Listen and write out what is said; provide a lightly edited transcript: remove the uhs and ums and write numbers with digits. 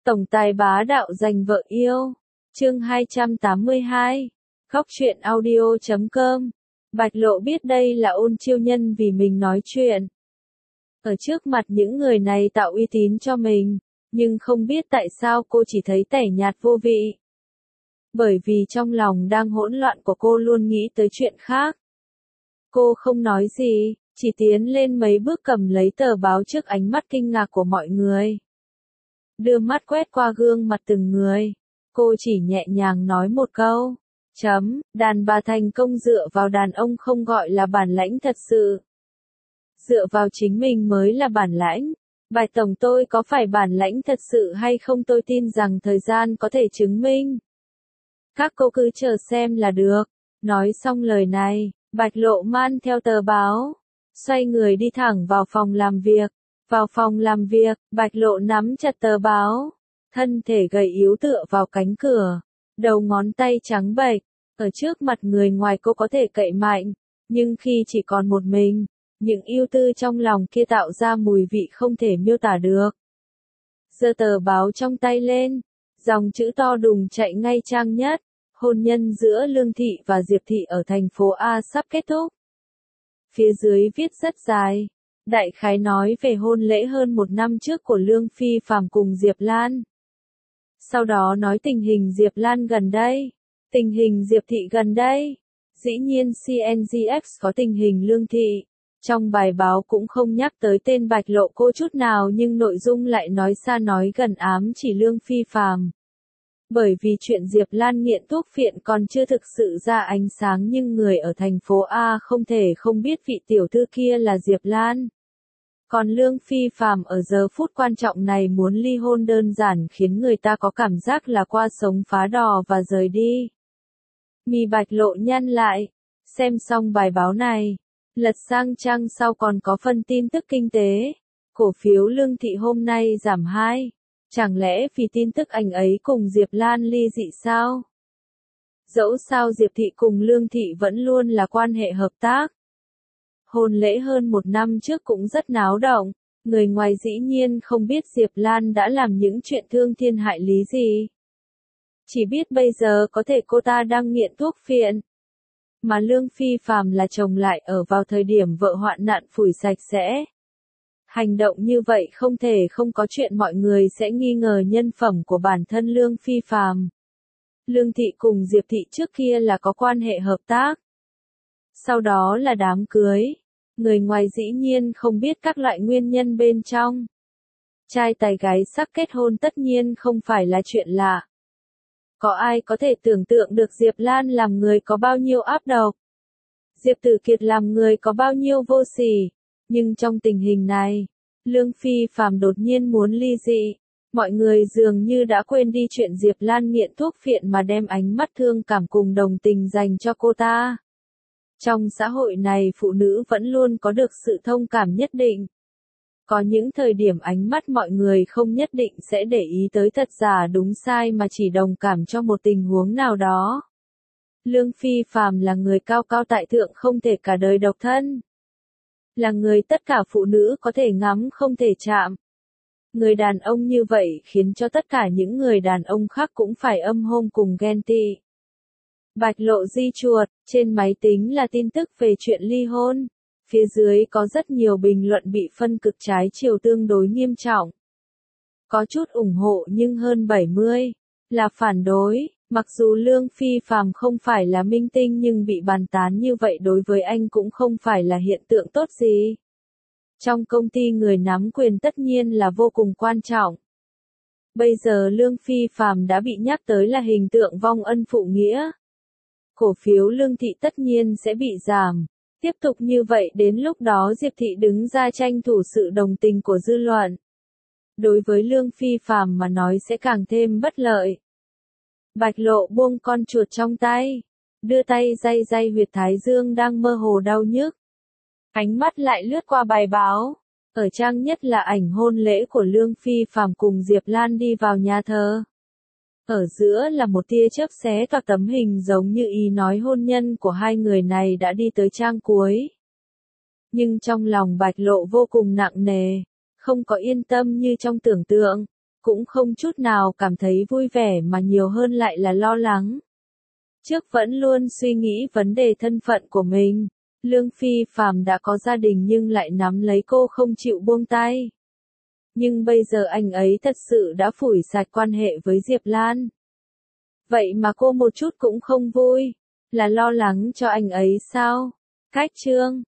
Tổng tài bá đạo giành vợ yêu. Chương 282. Góc truyện audio.com. Bạch Lộ biết đây là Ôn Chiêu Nhân vì mình nói chuyện. Ở trước mặt những người này tạo uy tín cho mình, nhưng không biết tại sao cô chỉ thấy tẻ nhạt vô vị. Bởi vì trong lòng đang hỗn loạn của cô luôn nghĩ tới chuyện khác. Cô không nói gì, chỉ tiến lên mấy bước cầm lấy tờ báo trước ánh mắt kinh ngạc của mọi người. Đưa mắt quét qua gương mặt từng người, cô chỉ nhẹ nhàng nói một câu. Đàn bà thành công dựa vào đàn ông không gọi là bản lãnh thật sự. Dựa vào chính mình mới là bản lãnh. Bạch tổng tôi có phải bản lãnh thật sự hay không tôi tin rằng thời gian có thể chứng minh. Các cô cứ chờ xem là được. Nói xong lời này, Bạch Lộ man theo tờ báo, xoay người đi thẳng vào phòng làm việc. Vào phòng làm việc, Bạch Lộ nắm chặt tờ báo, thân thể gầy yếu tựa vào cánh cửa, đầu ngón tay trắng bệch. Ở trước mặt người ngoài cô có thể cậy mạnh, nhưng khi chỉ còn một mình, những ưu tư trong lòng kia tạo ra mùi vị không thể miêu tả được. Giơ tờ báo trong tay lên, dòng chữ to đùng chạy ngay trang nhất, hôn nhân giữa Lương Thị và Diệp Thị ở thành phố A sắp kết thúc. Phía dưới viết rất dài, đại khái nói về hôn lễ hơn một năm trước của Lương Phi Phàm cùng Diệp Lan. Sau đó nói tình hình Diệp Lan gần đây, tình hình Diệp Thị gần đây. Dĩ nhiên CNGX có tình hình Lương Thị. Trong bài báo cũng không nhắc tới tên Bạch Lộ cô chút nào nhưng nội dung lại nói xa nói gần ám chỉ Lương Phi Phàm. Bởi vì chuyện Diệp Lan nghiện thuốc phiện còn chưa thực sự ra ánh sáng nhưng người ở thành phố A không thể không biết vị tiểu thư kia là Diệp Lan. Còn Lương Phi Phàm ở giờ phút quan trọng này muốn ly hôn đơn giản khiến người ta có cảm giác là qua sống phá đò và rời đi. Mi Bạch Lộ nhăn lại, xem xong bài báo này, lật sang trang sau còn có phần tin tức kinh tế. Cổ phiếu Lương Thị hôm nay giảm 2. Chẳng lẽ vì tin tức anh ấy cùng Diệp Lan ly dị sao? Dẫu sao Diệp Thị cùng Lương Thị vẫn luôn là quan hệ hợp tác. Hôn lễ hơn một năm trước cũng rất náo động, người ngoài dĩ nhiên không biết Diệp Lan đã làm những chuyện thương thiên hại lý gì. Chỉ biết bây giờ có thể cô ta đang nghiện thuốc phiện. Mà Lương Phi Phàm là chồng lại ở vào thời điểm vợ hoạn nạn phủi sạch sẽ. Hành động như vậy không thể không có chuyện mọi người sẽ nghi ngờ nhân phẩm của bản thân Lương Phi Phàm. Lương Thị cùng Diệp Thị trước kia là có quan hệ hợp tác. Sau đó là đám cưới. Người ngoài dĩ nhiên không biết các loại nguyên nhân bên trong. Trai tài gái sắc kết hôn tất nhiên không phải là chuyện lạ. Có ai có thể tưởng tượng được Diệp Lan làm người có bao nhiêu áp độc? Diệp Tử Kiệt làm người có bao nhiêu vô sỉ? Nhưng trong tình hình này, Lương Phi Phàm đột nhiên muốn ly dị. Mọi người dường như đã quên đi chuyện Diệp Lan nghiện thuốc phiện mà đem ánh mắt thương cảm cùng đồng tình dành cho cô ta. Trong xã hội này phụ nữ vẫn luôn có được sự thông cảm nhất định. Có những thời điểm ánh mắt mọi người không nhất định sẽ để ý tới thật giả đúng sai mà chỉ đồng cảm cho một tình huống nào đó. Lương Phi Phàm là người cao cao tại thượng không thể cả đời độc thân. Là người tất cả phụ nữ có thể ngắm không thể chạm. Người đàn ông như vậy khiến cho tất cả những người đàn ông khác cũng phải âm hôn cùng ghen tị. Bạch Lộ di chuột, trên máy tính là tin tức về chuyện ly hôn. Phía dưới có rất nhiều bình luận bị phân cực trái chiều tương đối nghiêm trọng. Có chút ủng hộ nhưng hơn 70 là phản đối. Mặc dù Lương Phi Phàm không phải là minh tinh nhưng bị bàn tán như vậy đối với anh cũng không phải là hiện tượng tốt gì. Trong công ty người nắm quyền tất nhiên là vô cùng quan trọng. Bây giờ Lương Phi Phàm đã bị nhắc tới là hình tượng vong ân phụ nghĩa. Cổ phiếu Lương Thị tất nhiên sẽ bị giảm. Tiếp tục như vậy đến lúc đó Diệp Thị đứng ra tranh thủ sự đồng tình của dư luận. Đối với Lương Phi Phàm mà nói sẽ càng thêm bất lợi. Bạch Lộ buông con chuột trong tay, đưa tay day huyệt thái dương đang mơ hồ đau nhức. Ánh mắt lại lướt qua bài báo, ở trang nhất là ảnh hôn lễ của Lương Phi Phàm cùng Diệp Lan đi vào nhà thờ. Ở giữa là một tia chớp xé toạc tấm hình giống như ý nói hôn nhân của hai người này đã đi tới trang cuối. Nhưng trong lòng Bạch Lộ vô cùng nặng nề, không có yên tâm như trong tưởng tượng. cũng không chút nào cảm thấy vui vẻ mà nhiều hơn lại là lo lắng. Trước vẫn luôn suy nghĩ vấn đề thân phận của mình, Lương Phi Phạm đã có gia đình nhưng lại nắm lấy cô không chịu buông tay. Nhưng bây giờ anh ấy thật sự đã phủi sạch quan hệ với Diệp Lan. Vậy mà cô một chút cũng không vui, là lo lắng cho anh ấy sao? Cách chương